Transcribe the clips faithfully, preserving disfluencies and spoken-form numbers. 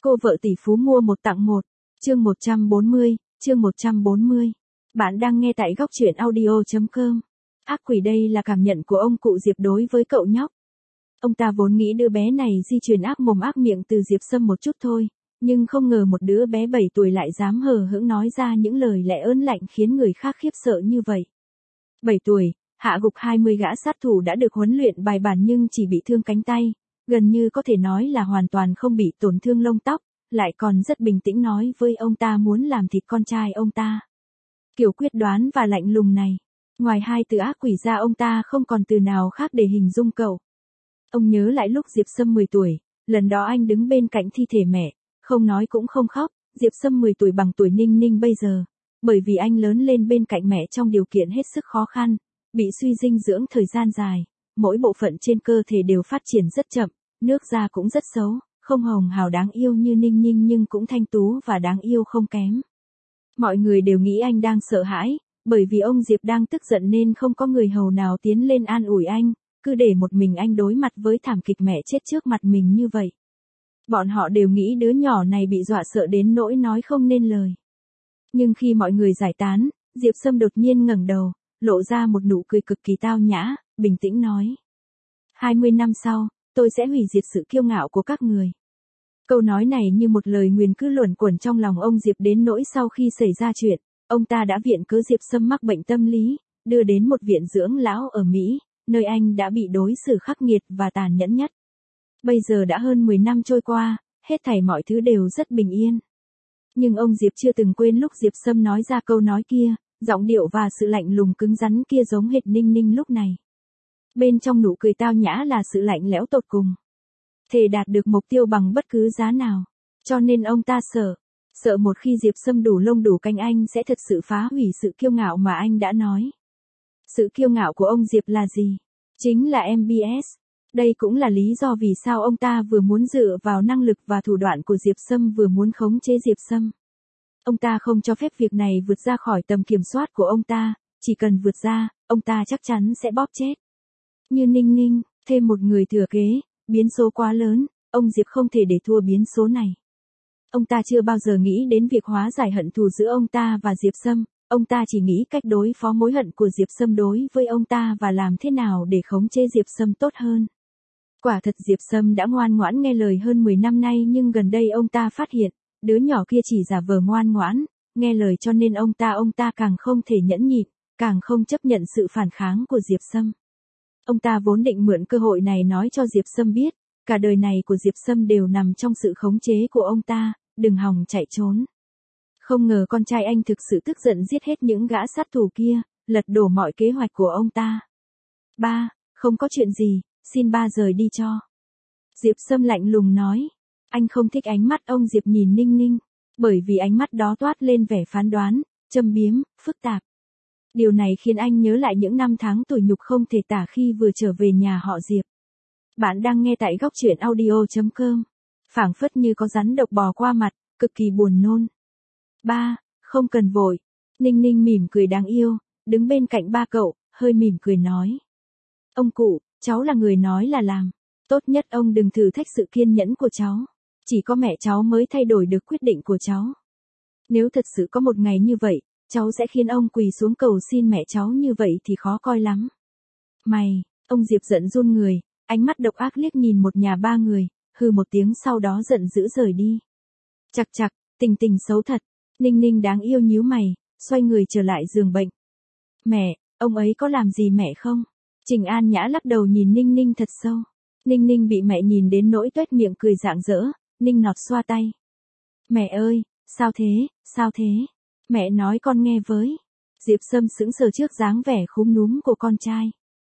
Cô vợ tỷ phú mua một tặng một. Chương một trăm bốn mươi, chương một trăm bốn mươi. Bạn đang nghe tại góc truyện audio chấm com. Ác quỷ, đây là cảm nhận của ông cụ Diệp đối với cậu nhóc. Ông ta vốn nghĩ đứa bé này di truyền ác mồm ác miệng từ Diệp Sâm một chút thôi, nhưng không ngờ một đứa bé bảy tuổi lại dám hờ hững nói ra những lời lẽ ớn lạnh khiến người khác khiếp sợ như vậy. bảy tuổi, hạ gục hai mươi gã sát thủ đã được huấn luyện bài bản nhưng chỉ bị thương cánh tay, gần như có thể nói là hoàn toàn không bị tổn thương lông tóc, lại còn rất bình tĩnh nói với ông ta muốn làm thịt con trai ông ta. Kiểu quyết đoán và lạnh lùng này, ngoài hai từ ác quỷ ra ông ta không còn từ nào khác để hình dung cậu. Ông nhớ lại lúc Diệp Sâm mười tuổi, lần đó anh đứng bên cạnh thi thể mẹ, không nói cũng không khóc. Diệp Sâm mười tuổi bằng tuổi Ninh Ninh bây giờ, bởi vì anh lớn lên bên cạnh mẹ trong điều kiện hết sức khó khăn, bị suy dinh dưỡng thời gian dài, mỗi bộ phận trên cơ thể đều phát triển rất chậm, nước da cũng rất xấu, không hồng hào đáng yêu như Ninh Ninh nhưng cũng thanh tú và đáng yêu không kém. Mọi người đều nghĩ anh đang sợ hãi, bởi vì ông Diệp đang tức giận nên không có người hầu nào tiến lên an ủi anh, cứ để một mình anh đối mặt với thảm kịch mẹ chết trước mặt mình như vậy. Bọn họ đều nghĩ đứa nhỏ này bị dọa sợ đến nỗi nói không nên lời. Nhưng khi mọi người giải tán, Diệp Sâm đột nhiên ngẩng đầu, lộ ra một nụ cười cực kỳ tao nhã, bình tĩnh nói. hai mươi năm sau, tôi sẽ hủy diệt sự kiêu ngạo của các người. Câu nói này như một lời nguyền cứ luẩn quẩn trong lòng ông Diệp đến nỗi sau khi xảy ra chuyện, ông ta đã viện cớ Diệp Sâm mắc bệnh tâm lý, đưa đến một viện dưỡng lão ở Mỹ, nơi anh đã bị đối xử khắc nghiệt và tàn nhẫn nhất. Bây giờ đã hơn mười năm trôi qua, hết thảy mọi thứ đều rất bình yên. Nhưng ông Diệp chưa từng quên lúc Diệp Sâm nói ra câu nói kia, giọng điệu và sự lạnh lùng cứng rắn kia giống hệt Ninh Ninh lúc này. Bên trong nụ cười tao nhã là sự lạnh lẽo tột cùng. Thề đạt được mục tiêu bằng bất cứ giá nào. Cho nên ông ta sợ. Sợ một khi Diệp Sâm đủ lông đủ cánh anh sẽ thật sự phá hủy sự kiêu ngạo mà anh đã nói. Sự kiêu ngạo của ông Diệp là gì? Chính là em bê ét. Đây cũng là lý do vì sao ông ta vừa muốn dựa vào năng lực và thủ đoạn của Diệp Sâm vừa muốn khống chế Diệp Sâm. Ông ta không cho phép việc này vượt ra khỏi tầm kiểm soát của ông ta, chỉ cần vượt ra, ông ta chắc chắn sẽ bóp chết. Như Ninh Ninh, thêm một người thừa kế, biến số quá lớn, ông Diệp không thể để thua biến số này. Ông ta chưa bao giờ nghĩ đến việc hóa giải hận thù giữa ông ta và Diệp Sâm, ông ta chỉ nghĩ cách đối phó mối hận của Diệp Sâm đối với ông ta và làm thế nào để khống chế Diệp Sâm tốt hơn. Quả thật Diệp Sâm đã ngoan ngoãn nghe lời hơn mười năm nay nhưng gần đây ông ta phát hiện, đứa nhỏ kia chỉ giả vờ ngoan ngoãn, nghe lời cho nên ông ta ông ta càng không thể nhẫn nhịn, càng không chấp nhận sự phản kháng của Diệp Sâm. Ông ta vốn định mượn cơ hội này nói cho Diệp Sâm biết, cả đời này của Diệp Sâm đều nằm trong sự khống chế của ông ta, đừng hòng chạy trốn. Không ngờ con trai anh thực sự tức giận giết hết những gã sát thủ kia, lật đổ mọi kế hoạch của ông ta. Ba, không có chuyện gì, xin ba rời đi cho. Diệp Sâm lạnh lùng nói. Anh không thích ánh mắt ông Diệp nhìn Ninh Ninh, bởi vì ánh mắt đó toát lên vẻ phán đoán, châm biếm, phức tạp. Điều này khiến anh nhớ lại những năm tháng tủi nhục không thể tả khi vừa trở về nhà họ Diệp. Bạn đang nghe tại góc truyện audio chấm com. Phảng phất như có rắn độc bò qua mặt, cực kỳ buồn nôn. Ba, không cần vội. Ninh Ninh mỉm cười đáng yêu, đứng bên cạnh ba cậu, hơi mỉm cười nói. Ông cụ, cháu là người nói là làm. Tốt nhất ông đừng thử thách sự kiên nhẫn của cháu. Chỉ có mẹ cháu mới thay đổi được quyết định của cháu. Nếu thật sự có một ngày như vậy, cháu sẽ khiến ông quỳ xuống cầu xin mẹ cháu như vậy thì khó coi lắm. Mày, ông Diệp giận run người, ánh mắt độc ác liếc nhìn một nhà ba người, hừ một tiếng sau đó giận dữ rời đi. Chặt chặt, tình tình xấu thật. Ninh Ninh đáng yêu nhíu mày, xoay người trở lại giường bệnh. Mẹ, ông ấy có làm gì mẹ không? Trình An Nhã lắc đầu nhìn Ninh Ninh thật sâu. Ninh Ninh bị mẹ nhìn đến nỗi tuét miệng cười rạng rỡ, Ninh nọt xoa tay. Mẹ ơi, sao thế, sao thế? Mẹ nói con nghe với. Diệp Sâm sững sờ trước dáng vẻ khúm núm của con trai.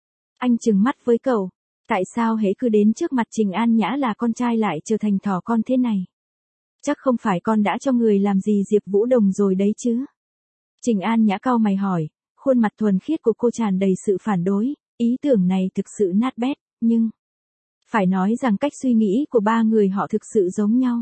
Anh trừng mắt với cậu, tại sao hễ cứ đến trước mặt Trình An Nhã là con trai lại trở thành thỏ con thế này? Chắc không phải con đã cho người làm gì Diệp Vũ Đồng rồi đấy chứ? Trình An Nhã cau mày hỏi, khuôn mặt thuần khiết của cô tràn đầy sự phản đối, ý tưởng này thực sự nát bét, nhưng... Phải nói rằng cách suy nghĩ của ba người họ thực sự giống nhau.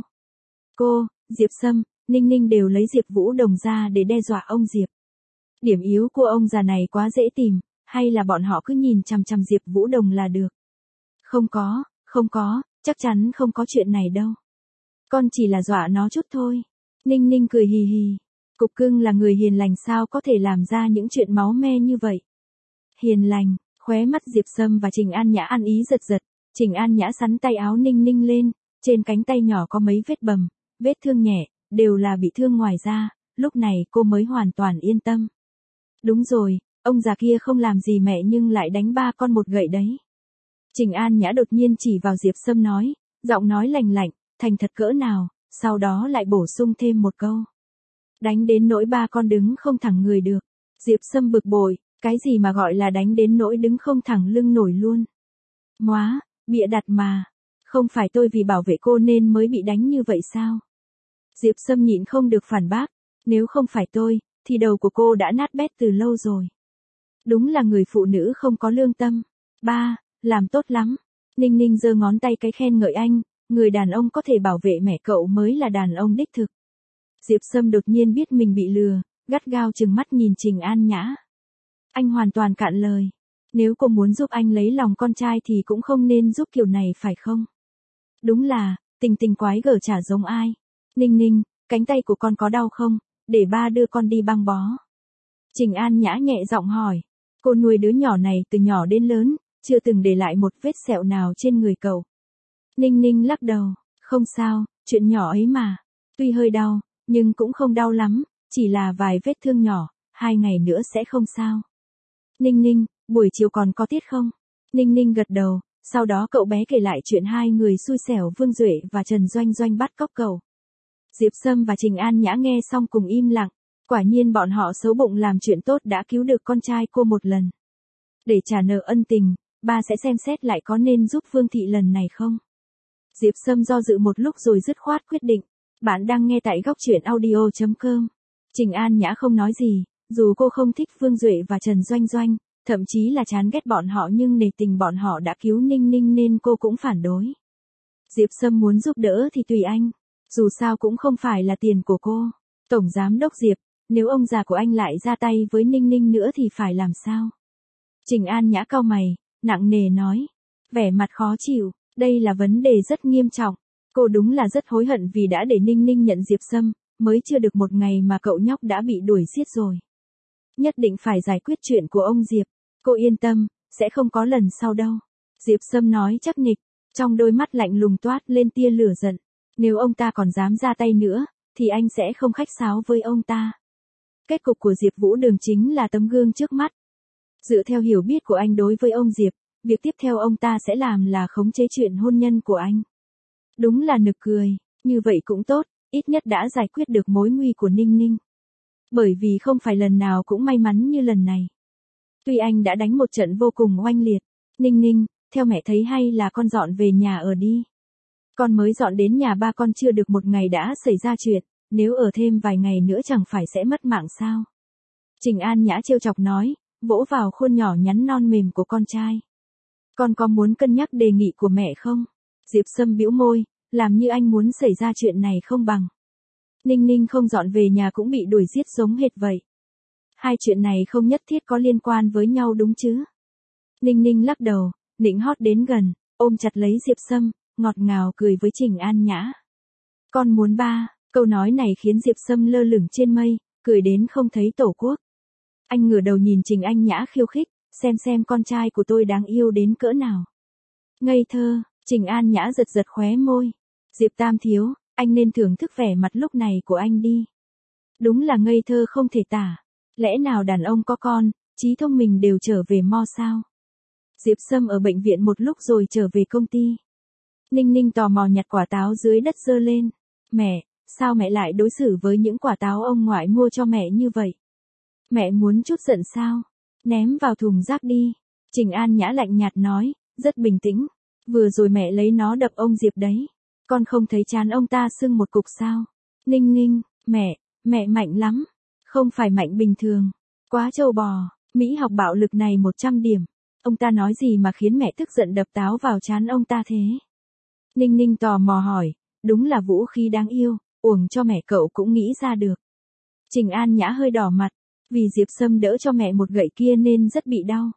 Cô, Diệp Sâm, Ninh Ninh đều lấy Diệp Vũ Đồng ra để đe dọa ông Diệp. Điểm yếu của ông già này quá dễ tìm, hay là bọn họ cứ nhìn chằm chằm Diệp Vũ Đồng là được? Không có, không có, chắc chắn không có chuyện này đâu. Con chỉ là dọa nó chút thôi. Ninh Ninh cười hì hì. Cục cưng là người hiền lành sao có thể làm ra những chuyện máu me như vậy. Hiền lành, khóe mắt Diệp Sâm và Trình An Nhã ăn ý giật giật. Trình An Nhã sắn tay áo Ninh Ninh lên, trên cánh tay nhỏ có mấy vết bầm, vết thương nhẹ, đều là bị thương ngoài da, lúc này cô mới hoàn toàn yên tâm. Đúng rồi, ông già kia không làm gì mẹ nhưng lại đánh ba con một gậy đấy. Trình An Nhã đột nhiên chỉ vào Diệp Sâm nói, giọng nói lành lạnh, thành thật cỡ nào, sau đó lại bổ sung thêm một câu. Đánh đến nỗi ba con đứng không thẳng người được. Diệp Sâm bực bội, cái gì mà gọi là đánh đến nỗi đứng không thẳng lưng nổi luôn. Móa, bịa đặt mà. Không phải tôi vì bảo vệ cô nên mới bị đánh như vậy sao? Diệp Sâm nhịn không được phản bác, nếu không phải tôi, thì đầu của cô đã nát bét từ lâu rồi. Đúng là người phụ nữ không có lương tâm. Ba, làm tốt lắm. Ninh Ninh giơ ngón tay cái khen ngợi anh, người đàn ông có thể bảo vệ mẹ cậu mới là đàn ông đích thực. Diệp Sâm đột nhiên biết mình bị lừa, gắt gao trừng mắt nhìn Trình An Nhã. Anh hoàn toàn cạn lời. Nếu cô muốn giúp anh lấy lòng con trai thì cũng không nên giúp kiểu này phải không? Đúng là, tình tình quái gở chả giống ai. Ninh Ninh, cánh tay của con có đau không? Để ba đưa con đi băng bó. Trình An Nhã nhẹ giọng hỏi. Cô nuôi đứa nhỏ này từ nhỏ đến lớn, chưa từng để lại một vết sẹo nào trên người cậu. Ninh Ninh lắc đầu, không sao, chuyện nhỏ ấy mà. Tuy hơi đau, nhưng cũng không đau lắm, chỉ là vài vết thương nhỏ, hai ngày nữa sẽ không sao. Ninh Ninh, buổi chiều còn có tiết không? Ninh Ninh gật đầu, sau đó cậu bé kể lại chuyện hai người xui xẻo Vương Duệ và Trần Doanh Doanh bắt cóc cậu. Diệp Sâm và Trình An Nhã nghe xong cùng im lặng, quả nhiên bọn họ xấu bụng làm chuyện tốt đã cứu được con trai cô một lần. Để trả nợ ân tình, ba sẽ xem xét lại có nên giúp Vương Thị lần này không? Diệp Sâm do dự một lúc rồi dứt khoát quyết định. Bạn đang nghe tại góc truyện audio chấm com. Trình An Nhã không nói gì, dù cô không thích Vương Duệ và Trần Doanh Doanh, thậm chí là chán ghét bọn họ nhưng nể tình bọn họ đã cứu Ninh Ninh nên cô cũng phản đối. Diệp Sâm muốn giúp đỡ thì tùy anh, dù sao cũng không phải là tiền của cô. Tổng Giám đốc Diệp, nếu ông già của anh lại ra tay với Ninh Ninh nữa thì phải làm sao? Trình An Nhã cau mày, nặng nề nói, vẻ mặt khó chịu, đây là vấn đề rất nghiêm trọng. Cô đúng là rất hối hận vì đã để Ninh Ninh nhận Diệp Sâm, mới chưa được một ngày mà cậu nhóc đã bị đuổi giết rồi. Nhất định phải giải quyết chuyện của ông Diệp, cô yên tâm, sẽ không có lần sau đâu. Diệp Sâm nói chắc nịch, trong đôi mắt lạnh lùng toát lên tia lửa giận. Nếu ông ta còn dám ra tay nữa, thì anh sẽ không khách sáo với ông ta. Kết cục của Diệp Vũ Đường chính là tấm gương trước mắt. Dựa theo hiểu biết của anh đối với ông Diệp, việc tiếp theo ông ta sẽ làm là khống chế chuyện hôn nhân của anh. Đúng là nực cười, như vậy cũng tốt, ít nhất đã giải quyết được mối nguy của Ninh Ninh. Bởi vì không phải lần nào cũng may mắn như lần này. Tuy anh đã đánh một trận vô cùng oanh liệt, Ninh Ninh, theo mẹ thấy hay là con dọn về nhà ở đi. Con mới dọn đến nhà ba con chưa được một ngày đã xảy ra chuyện, nếu ở thêm vài ngày nữa chẳng phải sẽ mất mạng sao. Trình An Nhã trêu chọc nói, vỗ vào khuôn nhỏ nhắn non mềm của con trai. Con có muốn cân nhắc đề nghị của mẹ không? Diệp Sâm bĩu môi, làm như anh muốn xảy ra chuyện này không bằng. Ninh Ninh không dọn về nhà cũng bị đuổi giết giống hệt vậy. Hai chuyện này không nhất thiết có liên quan với nhau đúng chứ? Ninh Ninh lắc đầu, nịnh hót đến gần, ôm chặt lấy Diệp Sâm, ngọt ngào cười với Trình An Nhã. Con muốn ba, câu nói này khiến Diệp Sâm lơ lửng trên mây, cười đến không thấy tổ quốc. Anh ngửa đầu nhìn Trình An Nhã khiêu khích, xem xem con trai của tôi đáng yêu đến cỡ nào. Ngây thơ, Trình An Nhã giật giật khóe môi. Diệp Tam Thiếu, anh nên thưởng thức vẻ mặt lúc này của anh đi. Đúng là ngây thơ không thể tả. Lẽ nào đàn ông có con, trí thông minh đều trở về mo sao? Diệp Sâm ở bệnh viện một lúc rồi trở về công ty. Ninh Ninh tò mò nhặt quả táo dưới đất giơ lên. Mẹ, sao mẹ lại đối xử với những quả táo ông ngoại mua cho mẹ như vậy? Mẹ muốn chút giận sao? Ném vào thùng rác đi. Trình An Nhã lạnh nhạt nói, rất bình tĩnh. Vừa rồi mẹ lấy nó đập ông Diệp đấy. Con không thấy chán ông ta sưng một cục sao? Ninh Ninh, mẹ, mẹ mạnh lắm. Không phải mạnh bình thường. Quá trâu bò, Mỹ học bạo lực này một trăm điểm. Ông ta nói gì mà khiến mẹ tức giận đập táo vào trán ông ta thế? Ninh Ninh tò mò hỏi, đúng là vũ khí đáng yêu, uổng cho mẹ cậu cũng nghĩ ra được. Trình An Nhã hơi đỏ mặt, vì Diệp Sâm đỡ cho mẹ một gậy kia nên rất bị đau.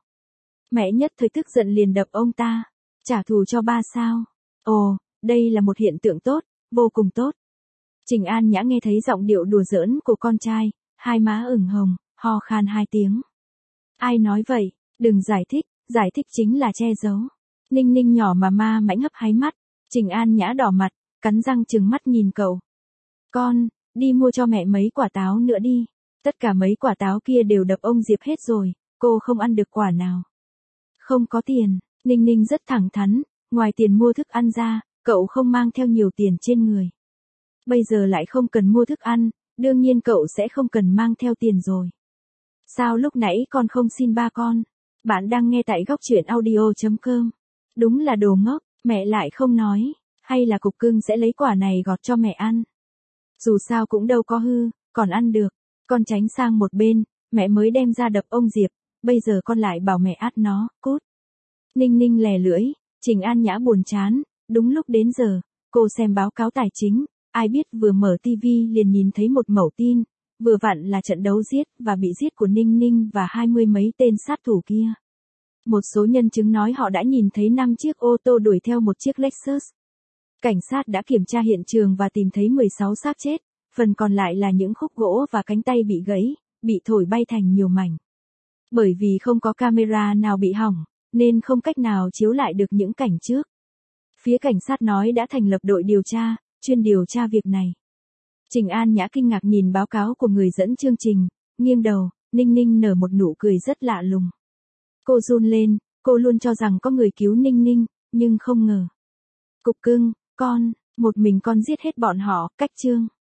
Mẹ nhất thời tức giận liền đập ông ta, trả thù cho ba sao? Ồ, đây là một hiện tượng tốt, vô cùng tốt. Trình An Nhã nghe thấy giọng điệu đùa giỡn của con trai, hai má ửng hồng, ho khan hai tiếng. Ai nói vậy, đừng giải thích, giải thích chính là che giấu. Ninh Ninh nhỏ mà ma mãnh hấp háy mắt, Trình An Nhã đỏ mặt, cắn răng trừng mắt nhìn cậu. Con, đi mua cho mẹ mấy quả táo nữa đi. Tất cả mấy quả táo kia đều đập ông Diệp hết rồi, cô không ăn được quả nào. Không có tiền, Ninh Ninh rất thẳng thắn, ngoài tiền mua thức ăn ra, cậu không mang theo nhiều tiền trên người. Bây giờ lại không cần mua thức ăn, đương nhiên cậu sẽ không cần mang theo tiền rồi. Sao lúc nãy con không xin ba con? Bạn đang nghe tại góc truyện audio chấm com. Đúng là đồ ngốc, mẹ lại không nói, hay là cục cưng sẽ lấy quả này gọt cho mẹ ăn. Dù sao cũng đâu có hư, còn ăn được. Con tránh sang một bên, mẹ mới đem ra đập ông Diệp, bây giờ con lại bảo mẹ át nó, cút. Ninh Ninh lè lưỡi, Trình An Nhã buồn chán, đúng lúc đến giờ, cô xem báo cáo tài chính, ai biết vừa mở tivi liền nhìn thấy một mẩu tin, vừa vặn là trận đấu giết và bị giết của Ninh Ninh và hai mươi mấy tên sát thủ kia. Một số nhân chứng nói họ đã nhìn thấy năm chiếc ô tô đuổi theo một chiếc Lexus. Cảnh sát đã kiểm tra hiện trường và tìm thấy mười sáu xác chết, phần còn lại là những khúc gỗ và cánh tay bị gãy, bị thổi bay thành nhiều mảnh. Bởi vì không có camera nào bị hỏng, nên không cách nào chiếu lại được những cảnh trước. Phía cảnh sát nói đã thành lập đội điều tra, chuyên điều tra việc này. Trình An Nhã kinh ngạc nhìn báo cáo của người dẫn chương trình, nghiêng đầu, Ninh Ninh nở một nụ cười rất lạ lùng. Cô run lên, cô luôn cho rằng có người cứu Ninh Ninh, nhưng không ngờ. Cục cưng, con, một mình con giết hết bọn họ, cách chương.